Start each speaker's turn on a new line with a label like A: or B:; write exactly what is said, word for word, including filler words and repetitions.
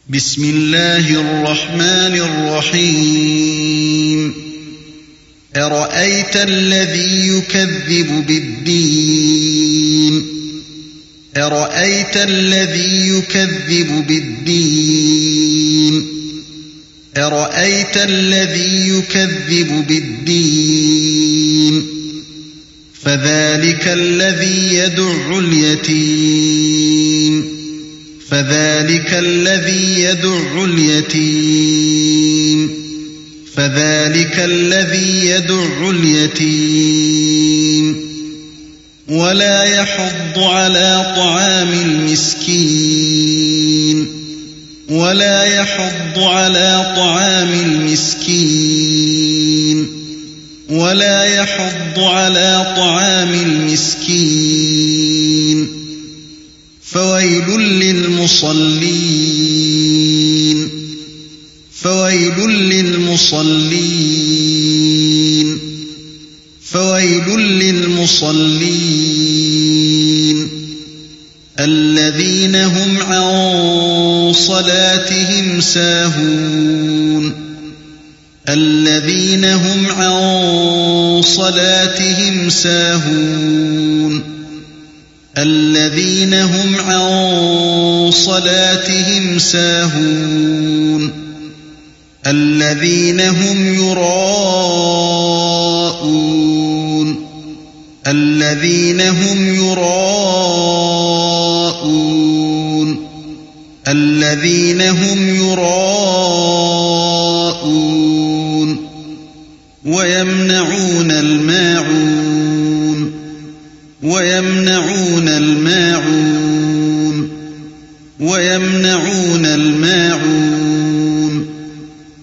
A: بسم اللہ الرحمن الرحیم أرأيت الذي يكذب بالدين أرأيت الذي يكذب بالدين أرأيت الذي يكذب بالدين فذلك الذي يدع اليتيم فذلك الذي يدع اليتيم فذلك الذي يدع اليتيم ولا يحض على طعام المسكين ولا يحض على طعام المسكين ولا يحض على طعام المسكين فويل للمصلين فويل للمصلين فويل للمصلين الذين هم عن صلاتهم ساهون الذين هم عن صلاتهم ساهون الذين هم عن صلاتهم ساهون الذين هم يراءون الذين هم يراءون الذين هم يراءون ويمنعون الماعون ويمنعون الماعون ويمنعون الماعون